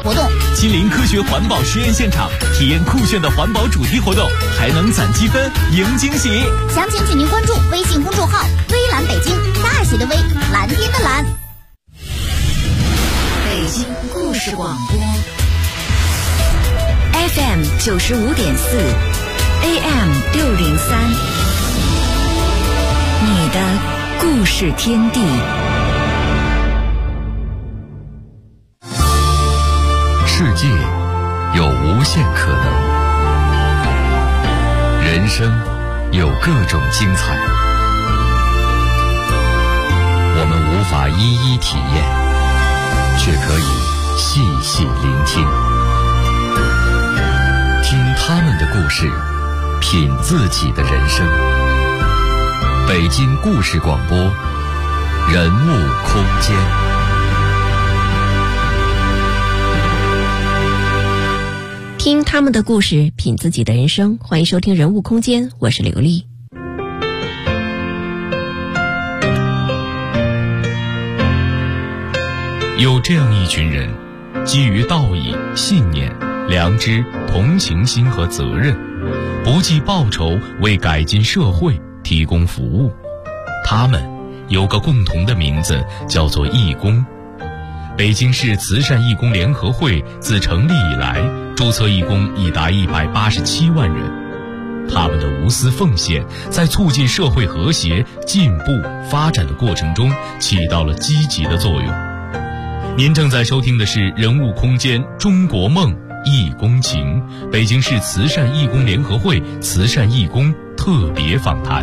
活动， 亲临科学环保实验现场，体验酷炫的环保主题活动，还能攒积分赢惊喜。 详情请您关注微信公众号“微蓝北京”，大写的微，蓝天的蓝。 北京故事广播 FM 95.4 AM 603，你的故事天地。 世界有无限可能，人生有各种精彩，我们无法一一体验，却可以细细聆听，听他们的故事，品自己的人生。北京故事广播，人物空间。 听他们的故事，品自己的人生。欢迎收听人物空间，我是刘丽。 有这样一群人，基于道义、信念、良知、同情心和责任，不计报酬为改进社会提供服务。他们有个共同的名字，叫做义工。北京市慈善义工联合会自成立以来，注册义工已达187万人。他们的无私奉献，在促进社会和谐、进步、发展的过程中起到了积极的作用。您正在收听的是人物空间中国梦义工情，北京市慈善义工联合会慈善义工特别访谈。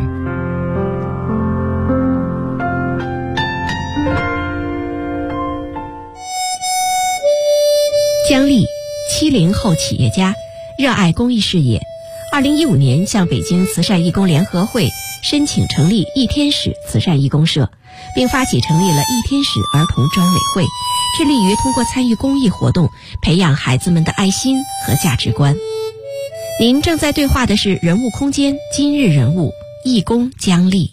姜丽，70后企业家，热爱公益事业。2015年向北京慈善义工联合会申请成立一天使慈善义工社，并发起成立了一天使儿童专委会，致力于通过参与公益活动，培养孩子们的爱心和价值观。您正在对话的是人物空间今日人物义工姜丽。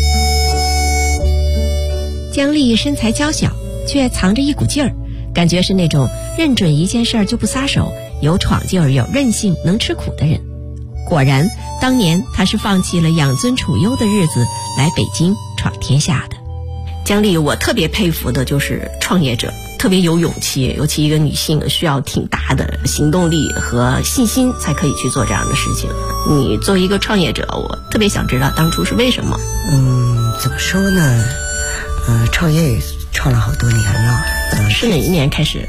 姜丽身材娇小，却藏着一股劲儿，感觉是那种认准一件事儿就不撒手，有闯劲儿、有韧性、能吃苦的人。果然，当年他是放弃了养尊处优的日子，来北京闯天下的。姜丽，我特别佩服的就是创业者，特别有勇气，尤其一个女性需要挺大的行动力和信心才可以去做这样的事情。你作为一个创业者，我特别想知道当初是为什么？ 怎么说呢？创业也创了好多年了。 是哪一年开始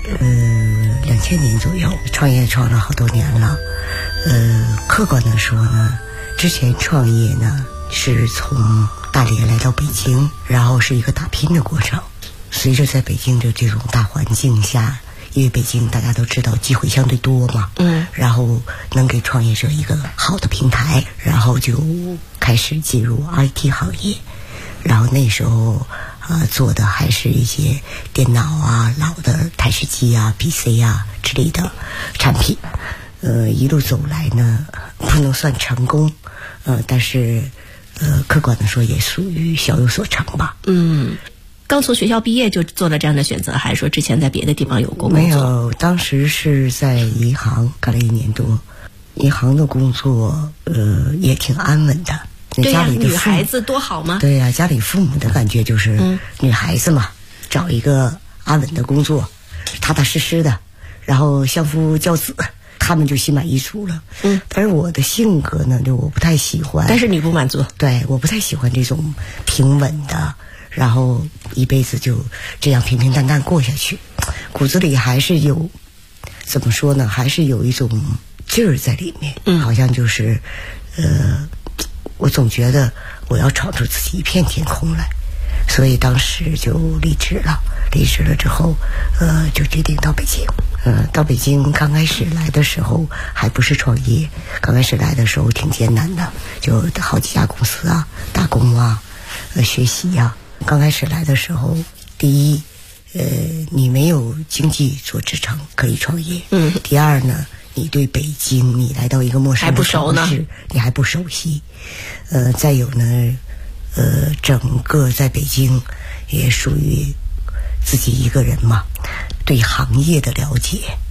？2000年左右，创业创了好多年了。客观的说呢，之前创业呢是从大连来到北京，然后是一个打拼的过程。随着在北京的这种大环境下，因为北京大家都知道机会相对多嘛，然后能给创业者一个好的平台，然后就开始进入 IT 行业。然后那时候做的还是一些电脑啊、老的台式机啊、PC 啊之类的产品。一路走来呢，不能算成功，但是客观的说也属于小有所成吧。 刚从学校毕业就做了这样的选择，还是说之前在别的地方有过工作？ 没有，当时是在银行干了1年多，银行的工作也挺安稳的。 对呀， 家里的女孩子多好吗？ 对呀，家里父母的感觉就是女孩子嘛，找一个安稳的工作，踏踏实实的，然后相夫教子，他们就心满意足了。但是我的性格呢，就我不太喜欢。 但是你不满足？ 对，我不太喜欢这种平稳的，然后一辈子就这样平平淡淡过下去。骨子里还是有，怎么说呢？还是有一种劲儿在里面。好像就是我总觉得我要闯出自己一片天空来，所以当时就离职了。离职了之后，就决定到北京。到北京刚开始来的时候还不是创业，刚开始来的时候挺艰难的，就好几家公司啊，打工啊，学习啊。刚开始来的时候，第一，你没有经济做支撑可以创业。第二呢，你对北京，你来到一个陌生的城市，你还不熟悉。再有呢，整个在北京也属于自己一个人嘛，对行业的了解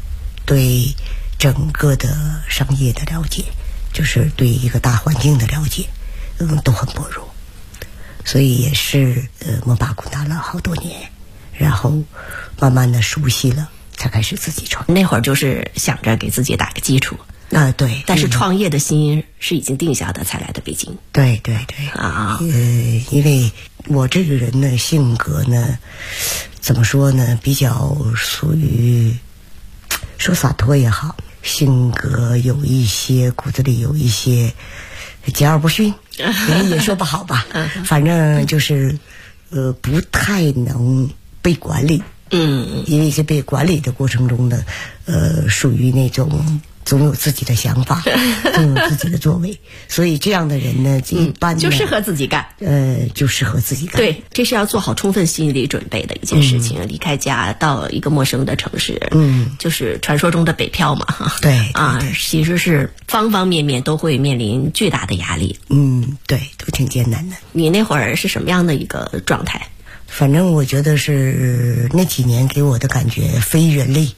对整个的商业的了解，就是对一个大环境的了解，都很薄弱。所以也是摸爬滚打了好多年，然后慢慢的熟悉了，才开始自己创。 那会儿就是想着给自己打个基础对。 但是创业的心是已经定下的，才来的北京。 对啊。 因为我这个人的性格呢，怎么说呢，比较属于说洒脱也好，性格有一些骨子里有一些桀骜不驯，也说不好吧。反正就是不太能被管理。因为在被管理的过程中呢，属于那种总有自己的想法，总有自己的作为，所以这样的人呢，一般就适合自己干。 就适合自己干。 对，这是要做好充分心理准备的一件事情。离开家到一个陌生的城市，就是传说中的北漂嘛。 对其实是方方面面都会面临巨大的压力。 对，都挺艰难的。 你那会儿是什么样的一个状态？ 反正我觉得是那几年给我的感觉非人类。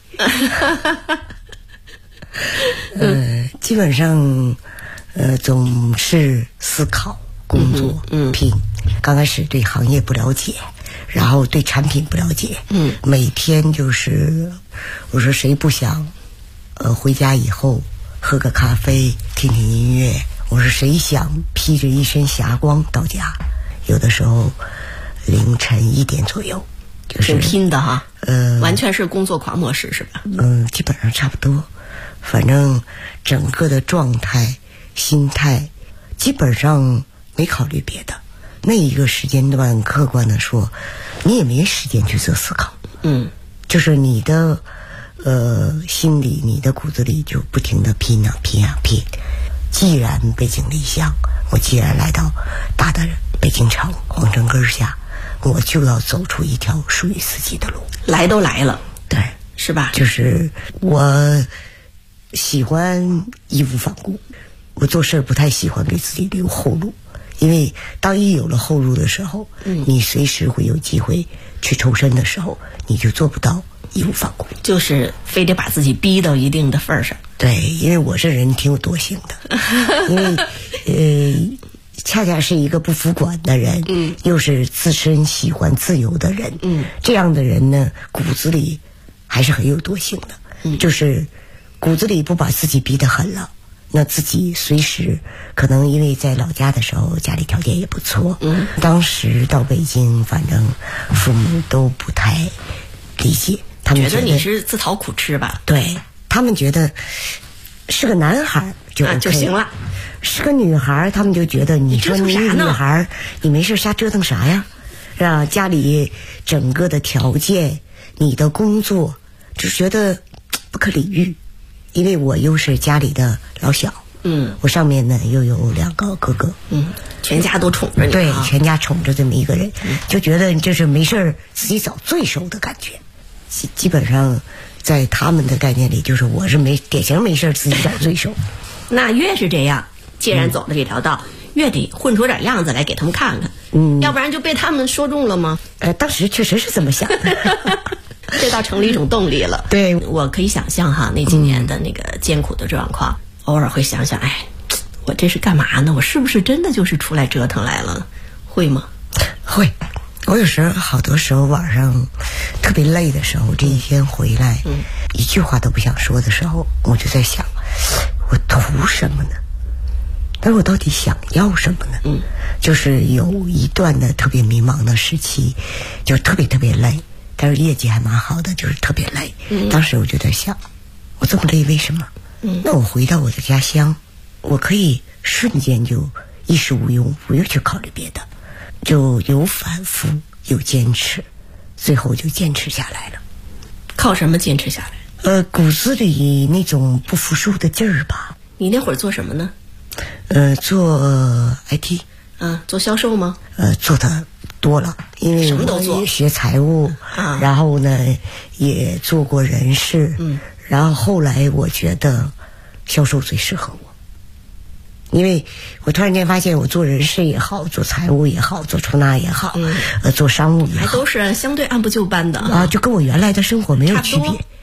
基本上总是思考工作，拼。刚开始对行业不了解，然后对产品不了解，每天就是我说谁不想回家以后喝个咖啡听听音乐，我说谁想披着一身霞光到家，有的时候凌晨1点左右，就是挺拼的哈。完全是工作狂模式是吧？ 基本上差不多。反正整个的状态心态基本上没考虑别的。那一个时间段客观的说，你也没时间去做思考。就是你的心里你的骨子里就不停的拼。既然北京理想，我既然来到大的北京城皇城根下，我就要走出一条属于自己的路。 来都来了， 对， 是吧？ 就是我喜欢义无反顾，我做事不太喜欢给自己留后路，因为当一有了后路的时候，你随时会有机会去抽身的时候，你就做不到义无反顾， 就是非得把自己逼到一定的份儿上。 对，因为我这人挺有惰性的，因为恰恰是一个不服管的人，又是自身喜欢自由的人，这样的人呢，骨子里还是很有惰性的，就是骨子里不把自己逼得很了，那自己随时可能因为在老家的时候家里条件也不错，当时到北京，反正父母都不太理解，他们觉得你是自讨苦吃吧？ 对，他们觉得是个男孩就 OK 就行了。 是个女孩，他们就觉得你说你女孩，你没事瞎折腾啥呀？是吧？家里整个的条件，你的工作，就觉得不可理喻。因为我又是家里的老小，我上面呢又有2个哥哥， 全家都宠着你， 对，全家宠着这么一个人，就觉得就是没事自己找罪受的感觉。基本上在他们的概念里，就是我是典型没事自己找罪受。 那越是这样，既然走了这条道，越得混出点样子来给他们看看，要不然就被他们说中了吗？ 当时确实是这么想的。 这倒成了一种动力了。 对， 我可以想象哈，那几年的那个艰苦的状况，偶尔会想想，我这是干嘛呢？我是不是真的就是出来折腾来了？会吗？ 会。我有时候好多时候晚上特别累的时候，这一天回来，一句话都不想说的时候，我就在想，我图什么呢？但是我到底想要什么呢？就是有一段的特别迷茫的时期，就特别特别累，但是业绩还蛮好的，就是特别累。当时我就在想，我这么累为什么？那我回到我的家乡，我可以瞬间就衣食无忧，不用去考虑别的，就有反复有坚持，最后就坚持下来了。 靠什么坚持下来？ 骨子里那种不服输的劲儿吧。 你那会儿做什么呢？ 做IT。 做销售吗？ 做的多了，因为我也学财务，然后呢也做过人事，然后后来我觉得销售最适合我，因为我突然间发现我做人事也好，做财务也好，做出纳也好，做商务也好， 还都是相对按部就班的就跟我原来的生活没有区别。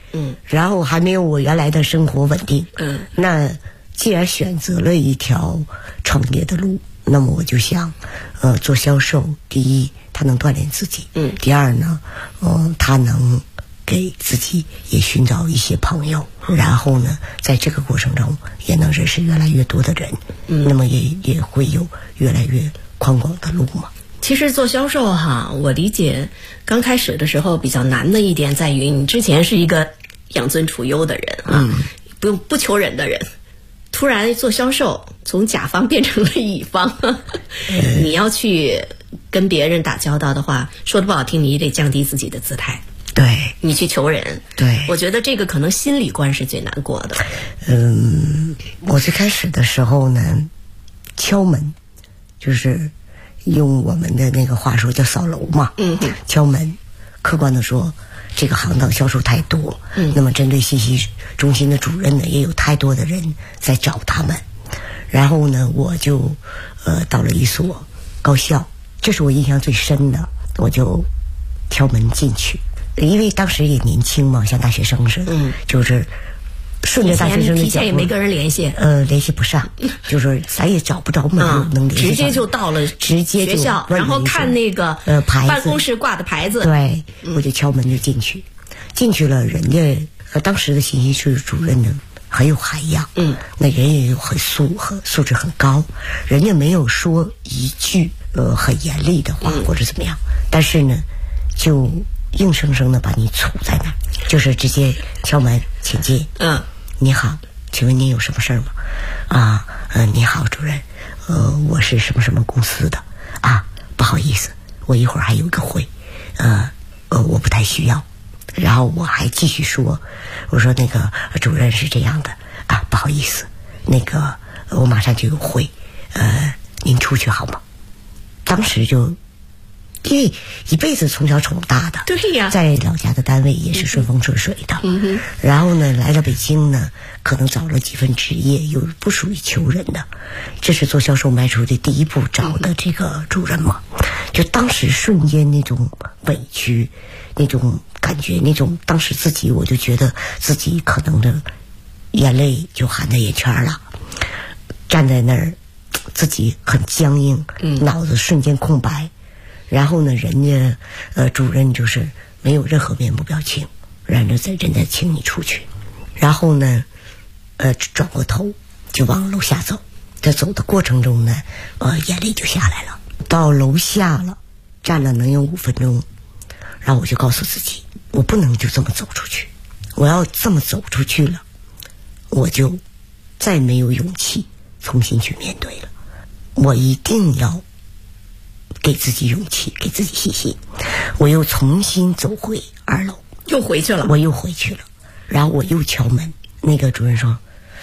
然后还没有我原来的生活稳定，那既然选择了一条创业的路，那么我就想，做销售，第一，它能锻炼自己，第二呢，它能给自己也寻找一些朋友，然后呢，在这个过程中也能认识越来越多的人，那么也会有越来越宽广的路嘛。 其实做销售哈，我理解刚开始的时候比较难的一点在于，你之前是一个养尊处优的人啊，不求人的人，突然做销售，从甲方变成了乙方，你要去跟别人打交道的话，说的不好听，你也得降低自己的姿态。 对， 你去求人， 对， 我觉得这个可能心理关是最难过的。 我最开始的时候呢，敲门，就是用我们的那个话说叫扫楼嘛，敲门，客观的说，这个行当销售太多，那么针对信息中心的主任呢，也有太多的人在找他们，然后呢，我就到了一所高校，这是我印象最深的，我就敲门进去。因为当时也年轻嘛，像大学生似的，就是顺着大学生的脚步， 提前也没跟人联系， 联系不上，就是咱也找不着门路能联系上， 直接就到了直接学校，然后看那个牌子， 办公室挂的牌子， 对，我就敲门就进去了，人家当时的信息室主任呢很有涵养，那人也有素质很高，人家没有说一句很严厉的话或者怎么样，但是呢就硬生生的把你杵在那儿，就是直接敲门，请进。你好，请问您有什么事儿吗？你好，主任，我是什么什么公司的啊，不好意思，我一会儿还有个会，我不太需要。然后我还继续说，我说那个主任是这样的啊，不好意思，那个我马上就有会，您出去好吗？当时就。因为一辈子从小宠大的， 对呀， 在老家的单位也是顺风顺水的，然后呢，来到北京呢，可能找了几份职业，又不属于求人的，这是做销售迈出的第一步找的这个主任嘛，就当时瞬间那种委屈，那种感觉，那种当时自己我就觉得自己可能的眼泪就含在眼圈了，站在那儿，自己很僵硬，脑子瞬间空白。然后呢，人家主任就是没有任何面部表情，人家请你出去，然后呢，转过头就往楼下走。在走的过程中呢，眼泪就下来了。到楼下了，站了能有5分钟，然后我就告诉自己，我不能就这么走出去，我要这么走出去了，我就再没有勇气重新去面对了。我一定要给自己勇气，给自己信心。我又重新走回2楼， 又回去了。 我又回去了，然后我又敲门。那个主任说：“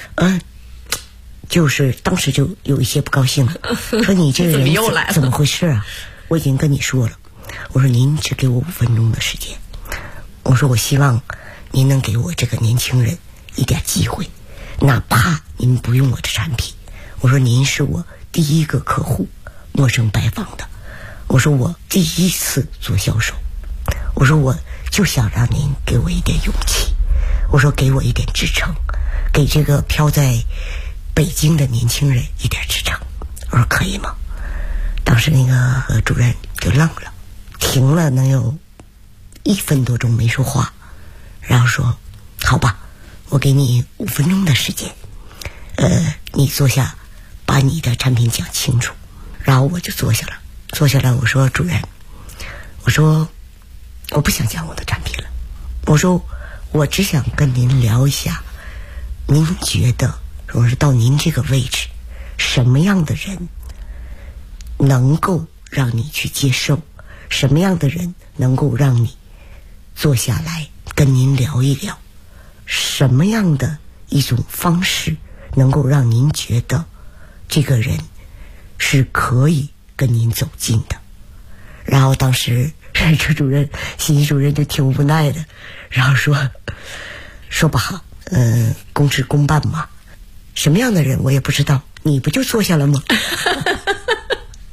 就是当时就有一些不高兴了，说你这个人怎么回事啊？我已经跟你说了，我说您只给我5分钟的时间，我说我希望您能给我这个年轻人一点机会，哪怕您不用我的产品，我说您是我第一个客户，陌生拜访的。”我说我第一次做销售，我说我就想让您给我一点勇气，我说给我一点支撑，给这个飘在北京的年轻人一点支撑。我说可以吗？当时那个主任就愣了，停了能有1分多钟没说话，然后说好吧，我给你5分钟的时间，你坐下把你的产品讲清楚。然后我就坐下来，我说主任，我说我不想讲我的产品了，我说我只想跟您聊一下，您觉得我说到您这个位置，什么样的人能够让你去接受，什么样的人能够让你坐下来跟您聊一聊，什么样的一种方式能够让您觉得这个人是可以跟您走近的。然后当时这主任信息主任就挺无奈的，然后说不好，公事公办嘛，什么样的人我也不知道，你不就坐下了吗？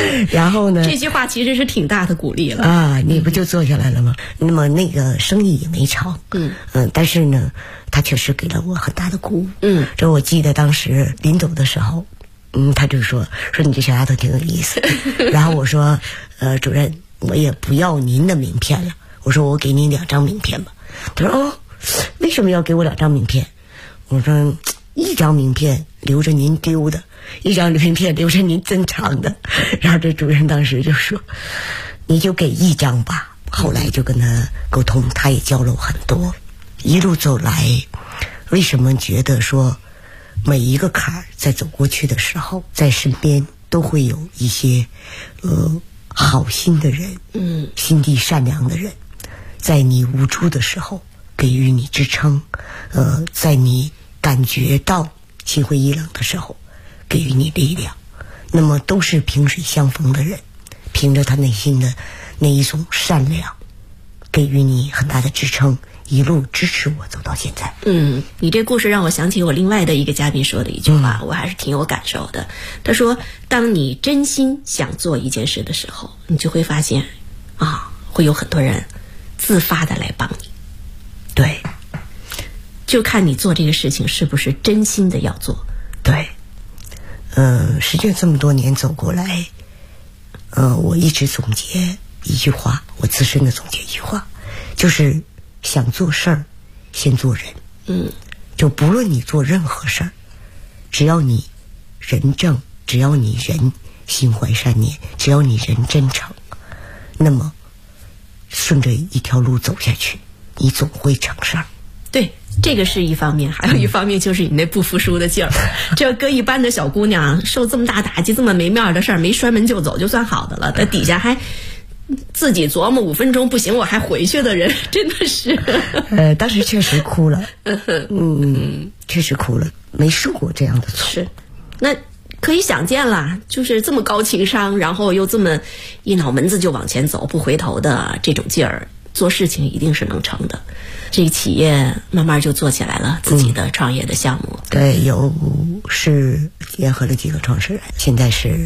然后呢， 这句话其实是挺大的鼓励了啊，你不就坐下来了吗？那么那个生意也没成，但是呢，他确实给了我很大的鼓舞。这我记得当时临走的时候，他就说你这小丫头挺有意思。然后我说，主任，我也不要您的名片了，我说我给您2张名片吧。他说为什么要给我2张名片？我说1张名片留着您丢的，1张名片留着您珍藏的。然后这主任当时就说你就给1张吧。后来就跟他沟通，他也教了我很多。一路走来，为什么觉得说每一个坎儿在走过去的时候，在身边都会有一些好心的人，心地善良的人，在你无助的时候给予你支撑，在你感觉到心灰意冷的时候给予你力量。那么都是萍水相逢的人，凭着他内心的那一种善良，给予你很大的支撑，一路支持我走到现在。 你这故事让我想起我另外的一个嘉宾说的一句话，我还是挺有感受的。他说，当你真心想做一件事的时候，你就会发现会有很多人自发的来帮你。 对， 就看你做这个事情是不是真心的要做。 对，实际上这么多年走过来，我一直总结一句话，我自身的总结一句话，就是想做事儿先做人。就不论你做任何事儿，只要你人正，只要你人心怀善念，只要你人真诚，那么顺着一条路走下去，你总会成事儿。 对，这个是一方面，还有一方面就是你那不服输的劲儿。这搁一般的小姑娘受这么大打击，这么没面的事儿，没摔门就走就算好的了，在底下还自己琢磨5分钟不行我还回去的人，真的是当时确实哭了。确实哭了，没受过这样的错。 是，那可以想见啦，就是这么高情商，然后又这么一脑门子就往前走不回头的这种劲儿，做事情一定是能成的。这个企业慢慢就做起来了，自己的创业的项目。 对，是联合了几个创始人，现在是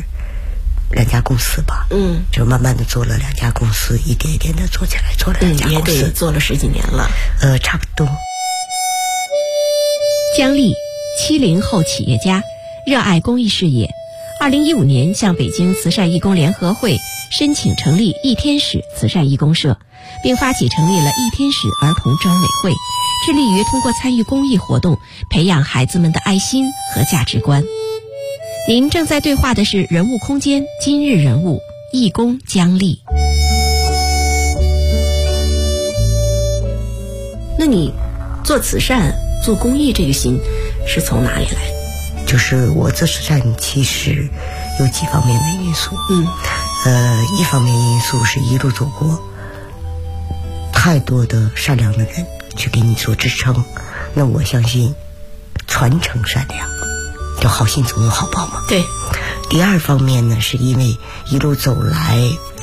2家公司吧。就慢慢的做了2家公司，一点一点的做起来，做了2家公司， 也得做了10几年了。 差不多。 姜丽，70后企业家，热爱公益事业。2015年向北京慈善义工联合会申请成立一天使慈善义工社，并发起成立了一天使儿童专委会，致力于通过参与公益活动，培养孩子们的爱心和价值观。您正在对话的是人物空间今日人物义工姜丽。那你做慈善做公益这个心是从哪里来？ 就是我做慈善其实有几方面的因素。一方面因素是一路走过太多的善良的人去给你做支撑，那我相信传承善良，就好心总有好报嘛。 对。 第二方面呢，是因为一路走来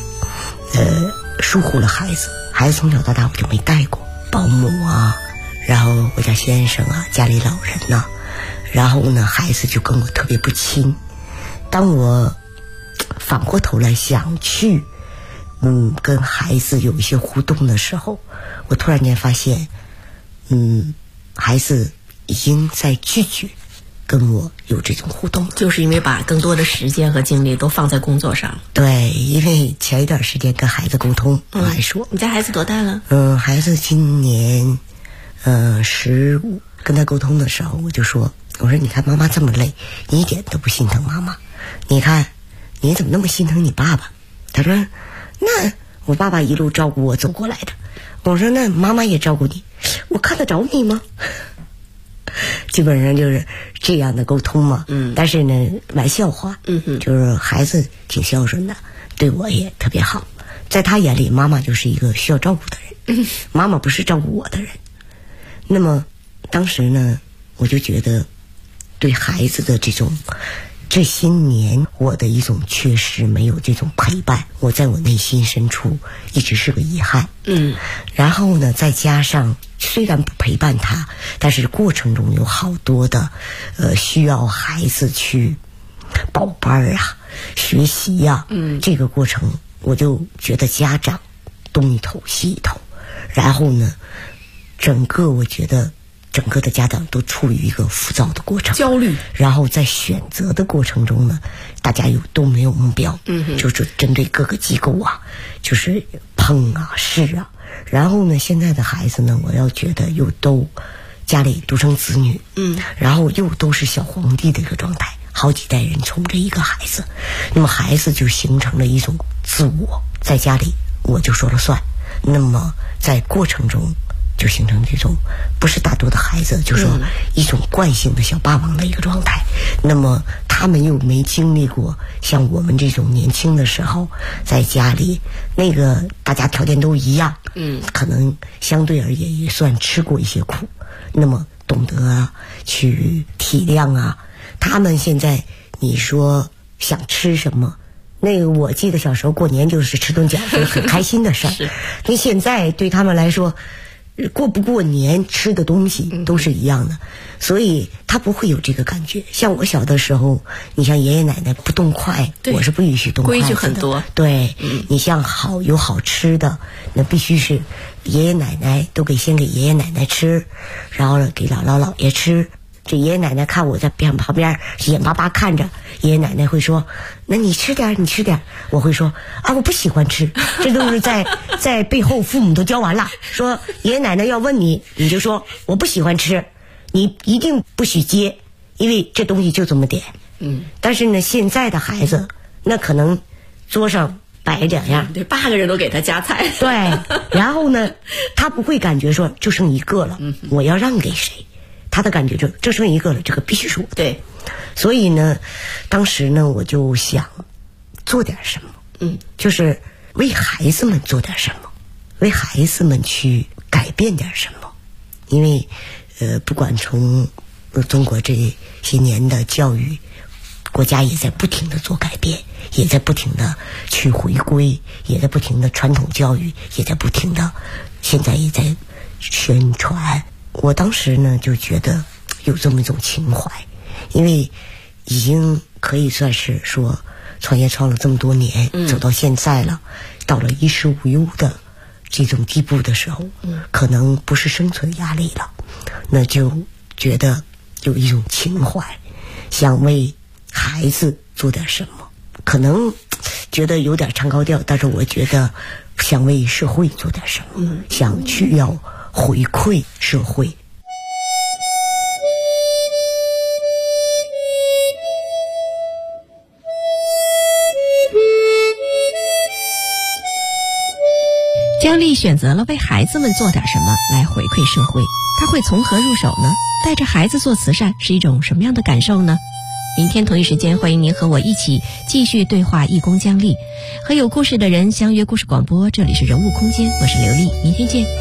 疏忽了孩子从小到大我就没带过保姆啊，然后我家先生啊，家里老人呐，然后呢孩子就跟我特别不亲。当我反过头来想去跟孩子有一些互动的时候，我突然间发现孩子已经在拒绝跟我有这种互动了， 就是因为把更多的时间和精力都放在工作上。 对，因为前一段时间跟孩子沟通，我还说你家孩子多大了？ 孩子今年15，跟他沟通的时候我就说，我说你看妈妈这么累，你一点都不心疼妈妈，你看你怎么那么心疼你爸爸？他说那我爸爸一路照顾我走过来的。我说那妈妈也照顾你，我看得着你吗？基本上就是这样的沟通嘛。但是呢玩笑话。就是孩子挺孝顺的，对我也特别好，在他眼里妈妈就是一个需要照顾的人，妈妈不是照顾我的人。那么当时呢我就觉得对孩子的这些年我的一种缺失，没有这种陪伴，我在我内心深处一直是个遗憾。然后呢再加上虽然不陪伴他，但是过程中有好多的需要孩子去报班啊， 学习呀，这个过程我就觉得家长东一头西一头，然后呢，我觉得整个的家长都处于一个浮躁的过程， 焦虑， 然后在选择的过程中呢，大家都没有目标，就是针对各个机构啊，就是碰啊试啊，然后呢，现在的孩子呢，我要觉得又都家里独生子女，然后又都是小皇帝的一个状态，好几代人宠着一个孩子，那么孩子就形成了一种自我，在家里我就说了算，那么在过程中就形成这种不是大多的孩子，就说一种惯性的小霸王的一个状态。那么他们又没经历过像我们这种年轻的时候，在家里那个大家条件都一样，可能相对而言也算吃过一些苦，那么懂得去体谅啊。他们现在你说想吃什么？那个我记得小时候过年就是吃顿饺子很开心的事儿，那现在对他们来说，过不过年吃的东西都是一样的，所以他不会有这个感觉。像我小的时候，你像爷爷奶奶不动筷，我是不允许动筷子的， 规矩很多。 对，你像有好吃的，那必须是爷爷奶奶先给爷爷奶奶吃，然后给姥姥姥爷吃。这爷爷奶奶看我在旁边眼巴巴看着，爷爷奶奶会说：“那你吃点。”我会说：“啊，我不喜欢吃。”这都是在背后父母都教完了，说爷爷奶奶要问你，你就说我不喜欢吃，你一定不许接，因为这东西就这么点。但是呢，现在的孩子那可能桌上摆两样， 对，8个人都给他夹菜， 对，然后呢，他不会感觉说就剩一个了，我要让给谁。他的感觉就是这剩一个了，这个必须是我的。 对， 所以呢，当时呢，我就想做点什么，就是为孩子们做点什么，为孩子们去改变点什么。因为不管从中国这些年的教育，国家也在不停的做改变，也在不停的去回归，也在不停的传统教育，也在不停的现在也在宣传。我当时呢就觉得有这么一种情怀，因为已经可以算是说创业创了这么多年，走到现在了，到了衣食无忧的这种地步的时候，可能不是生存压力了，那就觉得有一种情怀，想为孩子做点什么，可能觉得有点唱高调，但是我觉得想为社会做点什么，想去要回馈社会。 姜丽选择了为孩子们做点什么来回馈社会，她会从何入手呢？带着孩子做慈善是一种什么样的感受呢？明天同一时间，欢迎您和我一起继续对话义工姜丽，和有故事的人相约故事广播。这里是人物空间，我是刘丽，明天见。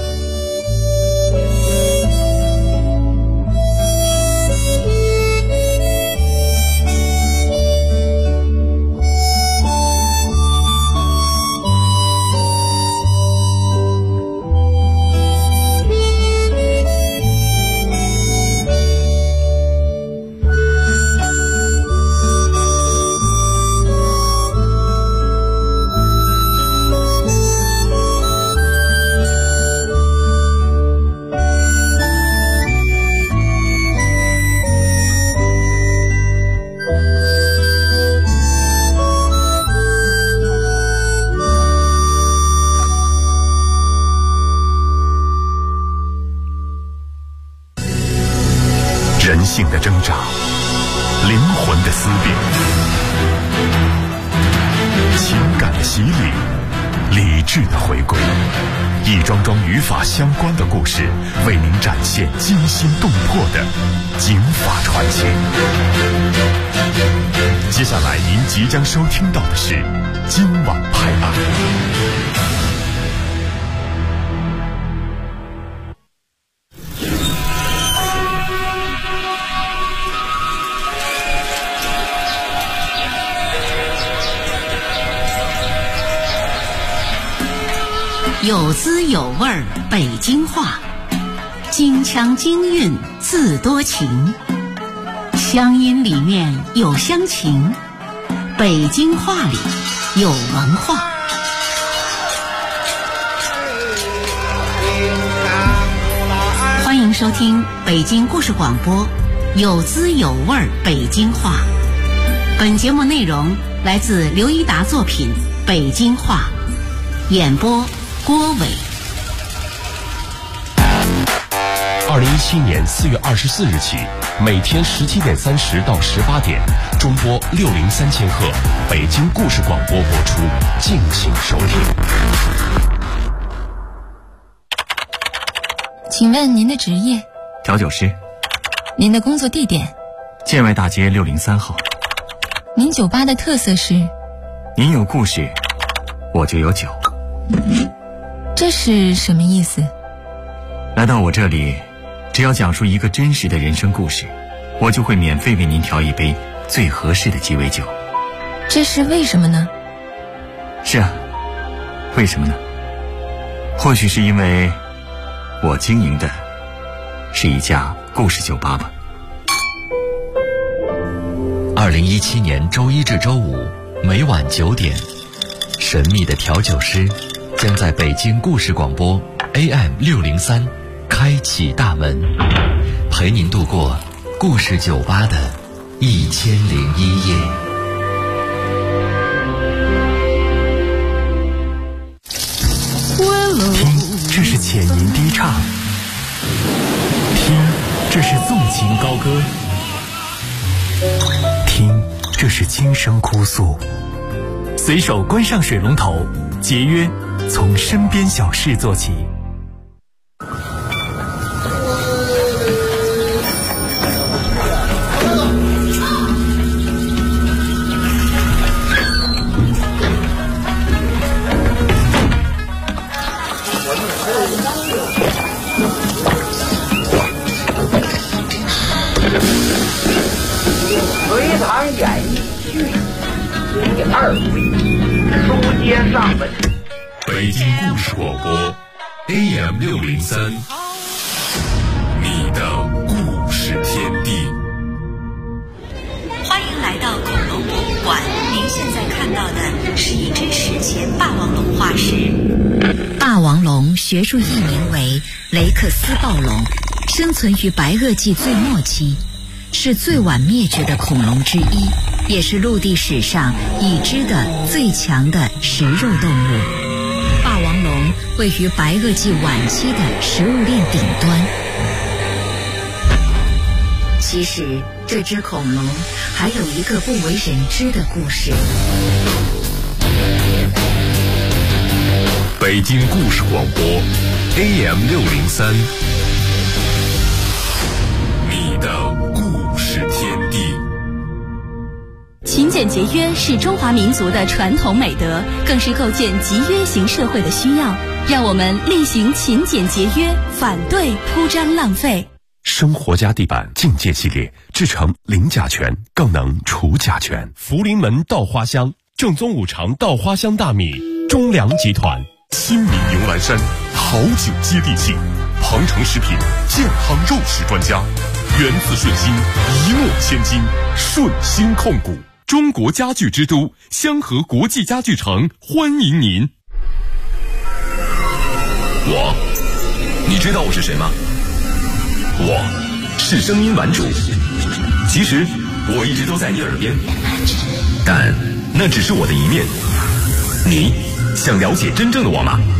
人性的挣扎，灵魂的撕裂，情感的洗礼，理智的回归，一桩桩与法相关的故事，为您展现惊心动魄的警法传奇。接下来您即将收听到的是今晚拍案。 有滋有味儿北京话，京腔京韵字多情，乡音里面有乡情， 北京话里有文化。欢迎收听北京故事广播，有滋有味儿北京话。本节目内容来自刘一达作品《北京话》，演播郭伟。 2017年4月24日起，每天17点30到18点，中波603千赫北京故事广播播出，敬请收听。 请问您的职业？ 调酒师。 您的工作地点？ 建外大街603号。 您酒吧的特色是？ 您有故事，我就有酒。 这是什么意思？ 来到我这里，只要讲述一个真实的人生故事，我就会免费为您调一杯最合适的鸡尾酒。 这是为什么呢？ 是啊，为什么呢？或许是因为我经营的是一家故事酒吧吧。 2017年周一至周五每晚9点，神秘的调酒师将在北京故事广播 AM603开启大门，陪您度过故事酒吧的1001夜。 听，这是浅吟低唱；听，这是纵情高歌；听，这是轻声哭诉。随手关上水龙头，节约从身边小事做起。 隋唐演艺剧第2回，书接上文。 北京故事广播 AM603，你的故事天地。 欢迎来到恐龙博物馆，您现在看到的是一只史前霸王龙化石。霸王龙学术译名为雷克斯暴龙，生存于白垩纪最末期，是最晚灭绝的恐龙之一，也是陆地史上已知的最强的食肉动物。霸王龙位于白垩纪晚期的食物链顶端。其实这只恐龙还有一个不为人知的故事。 北京故事广播 AM603，你的故事天地。 勤俭节约是中华民族的传统美德，更是构建集约型社会的需要。让我们力行勤俭节约，反对铺张浪费。 生活家地板境界系列制成零甲醛，更能除甲醛。福临门稻花香，正宗五常稻花香大米，中粮集团。 新米牛栏山，好酒接地气。庞城食品健康肉食专家，源自顺心，一诺千金，顺心控股。中国家具之都香河国际家具城欢迎您。 你知道我是谁吗？我是声音玩主。其实我一直都在你耳边，但那只是我的一面。你想了解真正的我吗？